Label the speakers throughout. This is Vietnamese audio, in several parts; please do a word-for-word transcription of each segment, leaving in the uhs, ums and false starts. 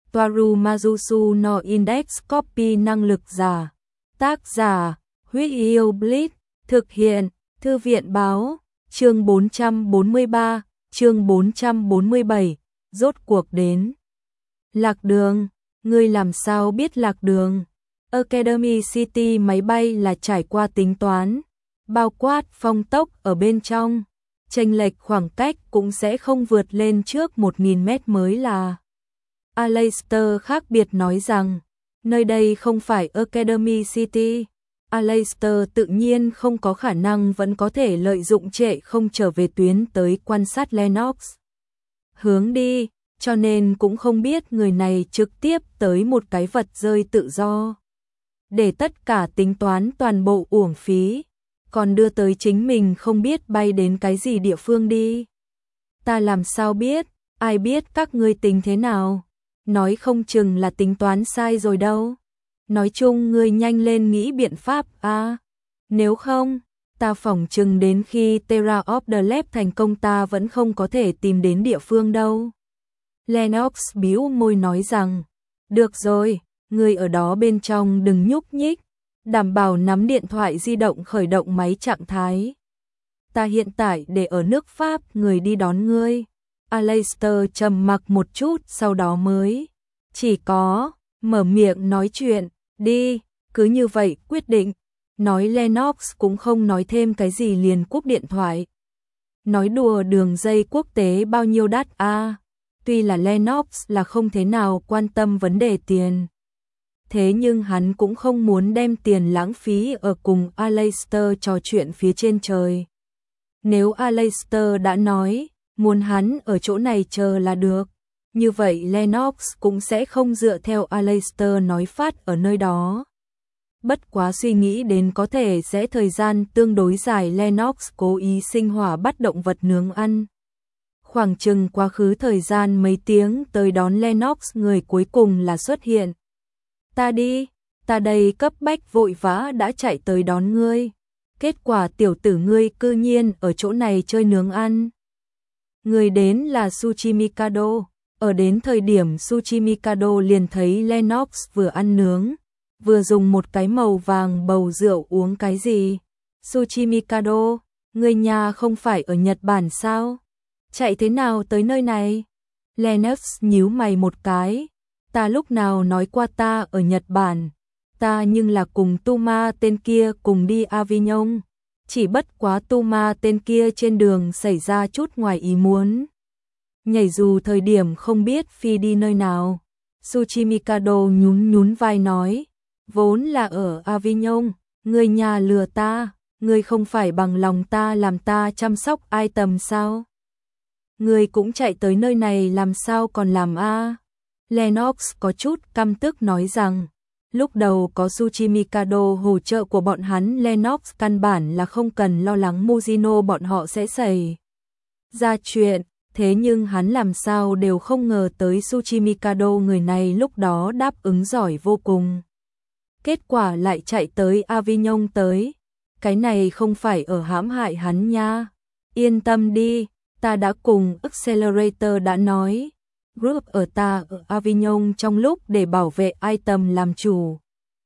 Speaker 1: Toaru Majusu no Index Copy năng lực giả. Tác giả, Huyết Yêu Blitz, thực hiện, Thư viện báo, chương bốn trăm bốn mươi ba, chương bốn trăm bốn mươi bảy, rốt cuộc đến. Lạc đường, ngươi làm sao biết lạc đường? Academy City máy bay là trải qua tính toán, bao quát phong tốc ở bên trong, chênh lệch khoảng cách cũng sẽ không vượt lên trước một nghìn mét mới là. Aleister khác biệt nói rằng, nơi đây không phải Academy City. Aleister tự nhiên không có khả năng vẫn có thể lợi dụng trệ không trở về tuyến tới quan sát Lennox hướng đi, cho nên cũng không biết người này trực tiếp tới một cái vật rơi tự do. Để tất cả tính toán toàn bộ uổng phí, còn đưa tới chính mình không biết bay đến cái gì địa phương đi. Ta làm sao biết, ai biết các ngươi tính thế nào, nói không chừng là tính toán sai rồi đâu. Nói chung ngươi nhanh lên nghĩ biện pháp a. À, nếu không, ta phỏng chừng đến khi Terra of the Lab thành công ta vẫn không có thể tìm đến địa phương đâu. Lennox bĩu môi nói rằng, được rồi, ngươi ở đó bên trong đừng nhúc nhích, đảm bảo nắm điện thoại di động khởi động máy trạng thái. Ta hiện tại để ở nước Pháp người đi đón ngươi. Aleister trầm mặc một chút sau đó mới chỉ có mở miệng nói chuyện, đi, cứ như vậy quyết định. Nói Lennox cũng không nói thêm cái gì liền cúp điện thoại. Nói đùa đường dây quốc tế bao nhiêu đắt a? À, tuy là Lennox là không thế nào quan tâm vấn đề tiền. Thế nhưng hắn cũng không muốn đem tiền lãng phí ở cùng Aleister trò chuyện phía trên trời. Nếu Aleister đã nói, muốn hắn ở chỗ này chờ là được, như vậy Lennox cũng sẽ không dựa theo Aleister nói phát ở nơi đó. Bất quá suy nghĩ đến có thể sẽ thời gian tương đối dài Lennox cố ý sinh hỏa bắt động vật nướng ăn. Khoảng chừng quá khứ thời gian mấy tiếng tới đón Lennox người cuối cùng là xuất hiện. Ta đi, ta đây cấp bách vội vã đã chạy tới đón ngươi. Kết quả tiểu tử ngươi cư nhiên ở chỗ này chơi nướng ăn. Người đến là Tsuchimikado. Ở đến thời điểm Tsuchimikado liền thấy Lennox vừa ăn nướng, vừa dùng một cái màu vàng bầu rượu uống cái gì. Tsuchimikado, người nhà không phải ở Nhật Bản sao? Chạy thế nào tới nơi này? Lennox nhíu mày một cái. Ta lúc nào nói qua ta ở Nhật Bản? Ta nhưng là cùng Tuma tên kia cùng đi Avignon. Chỉ bất quá Tuma tên kia trên đường xảy ra chút ngoài ý muốn. Nhảy dù thời điểm không biết phi đi nơi nào. Tsuchimikado nhún nhún vai nói, vốn là ở Avignon, người nhà lừa ta, người không phải bằng lòng ta làm ta chăm sóc ai tầm sao? Người cũng chạy tới nơi này làm sao còn làm a? À? Lennox có chút căm tức nói rằng, lúc đầu có Tsuchimikado hỗ trợ của bọn hắn, Lennox căn bản là không cần lo lắng Mujino bọn họ sẽ xảy ra chuyện. Thế nhưng hắn làm sao đều không ngờ tới Tsuchimikado người này lúc đó đáp ứng giỏi vô cùng. Kết quả lại chạy tới Avignon tới. Cái này không phải ở hãm hại hắn nha. Yên tâm đi, ta đã cùng Accelerator đã nói. Group ở ta ở Avignon trong lúc để bảo vệ item làm chủ.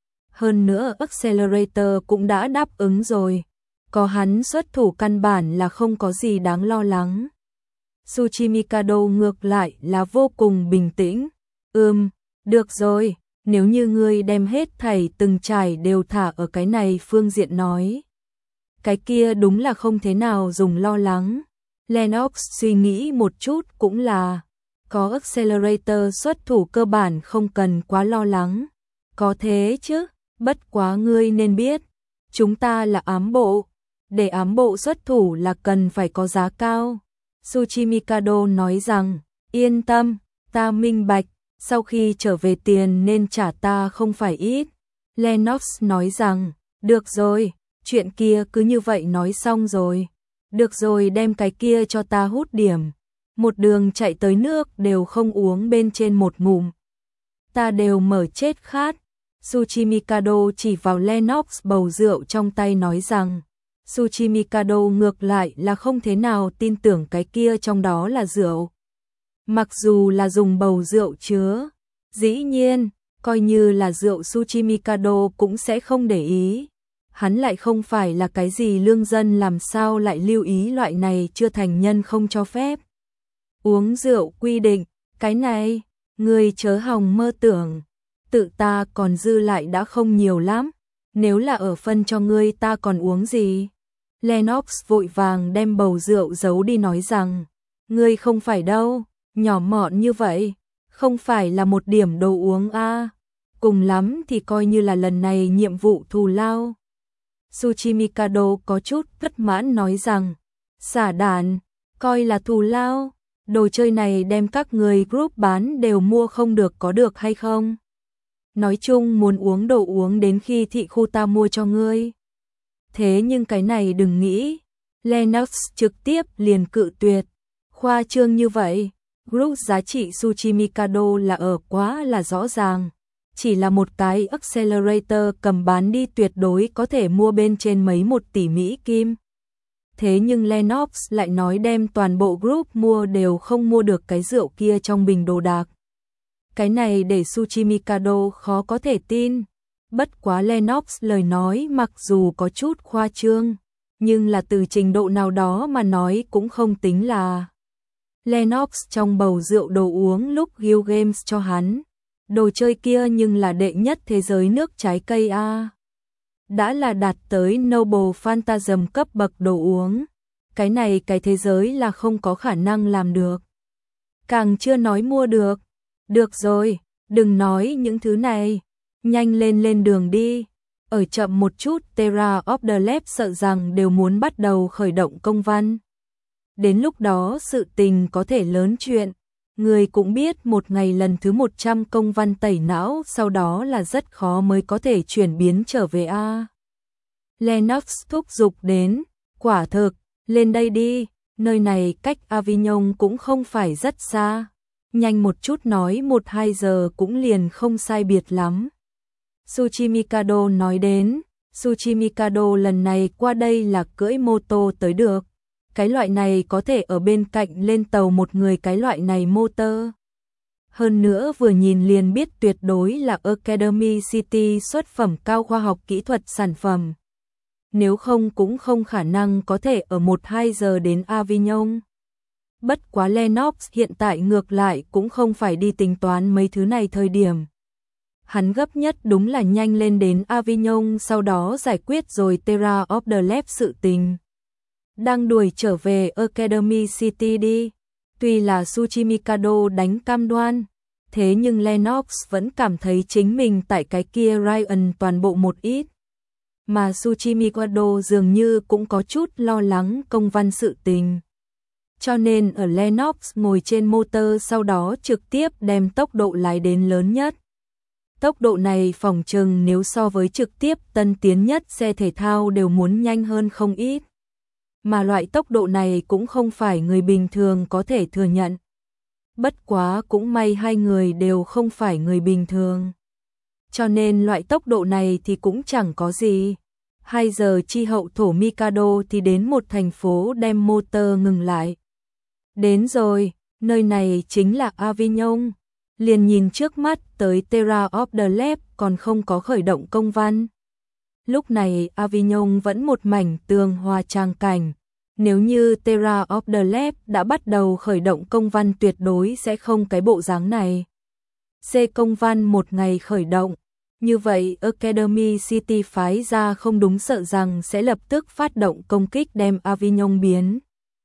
Speaker 1: Hơn nữa Accelerator cũng đã đáp ứng rồi. Có hắn xuất thủ căn bản là không có gì đáng lo lắng. Tsuchimikado ngược lại là vô cùng bình tĩnh. Ừm, được rồi, nếu như ngươi đem hết thảy từng trải đều thả ở cái này phương diện nói. Cái kia đúng là không thế nào dùng lo lắng. Lennox suy nghĩ một chút cũng là, có Accelerator xuất thủ cơ bản không cần quá lo lắng. Có thế chứ, bất quá ngươi nên biết, chúng ta là ám bộ. Để ám bộ xuất thủ là cần phải có giá cao. Tsuchimikado nói rằng, yên tâm, ta minh bạch, sau khi trở về tiền nên trả ta không phải ít. Lennox nói rằng, được rồi, chuyện kia cứ như vậy nói xong rồi. Được rồi, đem cái kia cho ta hút điểm. Một đường chạy tới nước đều không uống bên trên một ngụm. Ta đều mở chết khát. Tsuchimikado chỉ vào Lennox bầu rượu trong tay nói rằng, Tsuchimikado ngược lại là không thế nào tin tưởng cái kia trong đó là rượu. Mặc dù là dùng bầu rượu chứa Dĩ nhiên, coi như là rượu Tsuchimikado cũng sẽ không để ý. Hắn lại không phải là cái gì lương dân, làm sao lại lưu ý loại này chưa thành nhân không cho phép. Uống rượu quy định, cái này, ngươi chớ hòng mơ tưởng, tự ta còn dư lại đã không nhiều lắm, nếu là ở phân cho ngươi ta còn uống gì. Lennox vội vàng đem bầu rượu giấu đi nói rằng, ngươi không phải đâu, nhỏ mọn như vậy, không phải là một điểm đồ uống a, à. Cùng lắm thì coi như là lần này nhiệm vụ thù lao. Tsuchimikado có chút bất mãn nói rằng, xả đàn, coi là thù lao, đồ chơi này đem các người group bán đều mua không được có được hay không? Nói chung muốn uống đồ uống đến khi thị khu ta mua cho ngươi. Thế nhưng cái này đừng nghĩ, Lennox trực tiếp liền cự tuyệt, khoa trương như vậy, group giá trị Tsuchimikado là ở quá là rõ ràng. Chỉ là một cái accelerator cầm bán đi tuyệt đối có thể mua bên trên mấy một tỷ Mỹ Kim. Thế nhưng Lennox lại nói đem toàn bộ group mua đều không mua được cái rượu kia trong bình đồ đạc. Cái này để Tsuchimikado khó có thể tin. Bất quá Lennox lời nói mặc dù có chút khoa trương, nhưng là từ trình độ nào đó mà nói cũng không tính là. Lennox trong bầu rượu đồ uống lúc Guild Games cho hắn. Đồ chơi kia nhưng là đệ nhất thế giới nước trái cây a. Đã là đạt tới Noble Phantasm cấp bậc đồ uống. Cái này cái thế giới là không có khả năng làm được. Càng chưa nói mua được. Được rồi, đừng nói những thứ này. Nhanh lên lên đường đi. Ở chậm một chút Terra of the Lab sợ rằng đều muốn bắt đầu khởi động công văn. Đến lúc đó sự tình có thể lớn chuyện. Người cũng biết một ngày lần thứ một trăm công văn tẩy não sau đó là rất khó mới có thể chuyển biến trở về a. Lennox thúc giục đến, quả thực, lên đây đi, nơi này cách Avignon cũng không phải rất xa. Nhanh một chút nói một hai giờ cũng liền không sai biệt lắm. Tsuchimikado nói đến, Tsuchimikado lần này qua đây là cưỡi mô tô tới được. Cái loại này có thể ở bên cạnh lên tàu một người cái loại này motor. Hơn nữa vừa nhìn liền biết tuyệt đối là Academy City xuất phẩm cao khoa học kỹ thuật sản phẩm. Nếu không cũng không khả năng có thể ở một hai giờ đến Avignon. Bất quá Lennox hiện tại ngược lại cũng không phải đi tính toán mấy thứ này thời điểm. Hắn gấp nhất đúng là nhanh lên đến Avignon sau đó giải quyết rồi Terra of the Lab sự tình. Đang đuổi trở về Academy City đi. Tuy là Tsuchimikado đánh cam đoan, thế nhưng Lennox vẫn cảm thấy chính mình tại cái kia Ryan toàn bộ một ít. Mà Tsuchimikado dường như cũng có chút lo lắng công văn sự tình. Cho nên ở Lennox ngồi trên motor sau đó trực tiếp đem tốc độ lái đến lớn nhất. Tốc độ này phỏng chừng nếu so với trực tiếp tân tiến nhất xe thể thao đều muốn nhanh hơn không ít. Mà loại tốc độ này cũng không phải người bình thường có thể thừa nhận. Bất quá cũng may hai người đều không phải người bình thường. Cho nên loại tốc độ này thì cũng chẳng có gì. Hai giờ chi hậu thổ Mikado thì đến một thành phố đem motor ngừng lại. Đến rồi, nơi này chính là Avignon. Liền nhìn trước mắt tới Terra of the Lab còn không có khởi động công văn. Lúc này Avignon vẫn một mảnh tường hòa tràng cảnh. Nếu như Terra of the Lab đã bắt đầu khởi động công văn tuyệt đối sẽ không cái bộ dáng này. C công văn một ngày khởi động. Như vậy Academy City phái ra không đúng sợ rằng sẽ lập tức phát động công kích đem Avignon biến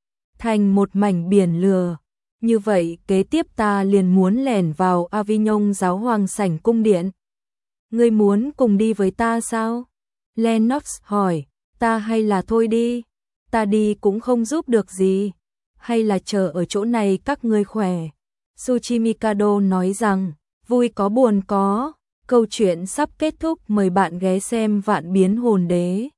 Speaker 1: thành một mảnh biển lửa. Như vậy kế tiếp ta liền muốn lẻn vào Avignon giáo hoàng sảnh cung điện. Ngươi muốn cùng đi với ta sao? Lennox hỏi, ta hay là thôi đi, ta đi cũng không giúp được gì, hay là chờ ở chỗ này các ngươi khỏe. Tsuchimikado nói rằng, vui có buồn có, câu chuyện sắp kết thúc mời bạn ghé xem Vạn Biến Hồn Đế.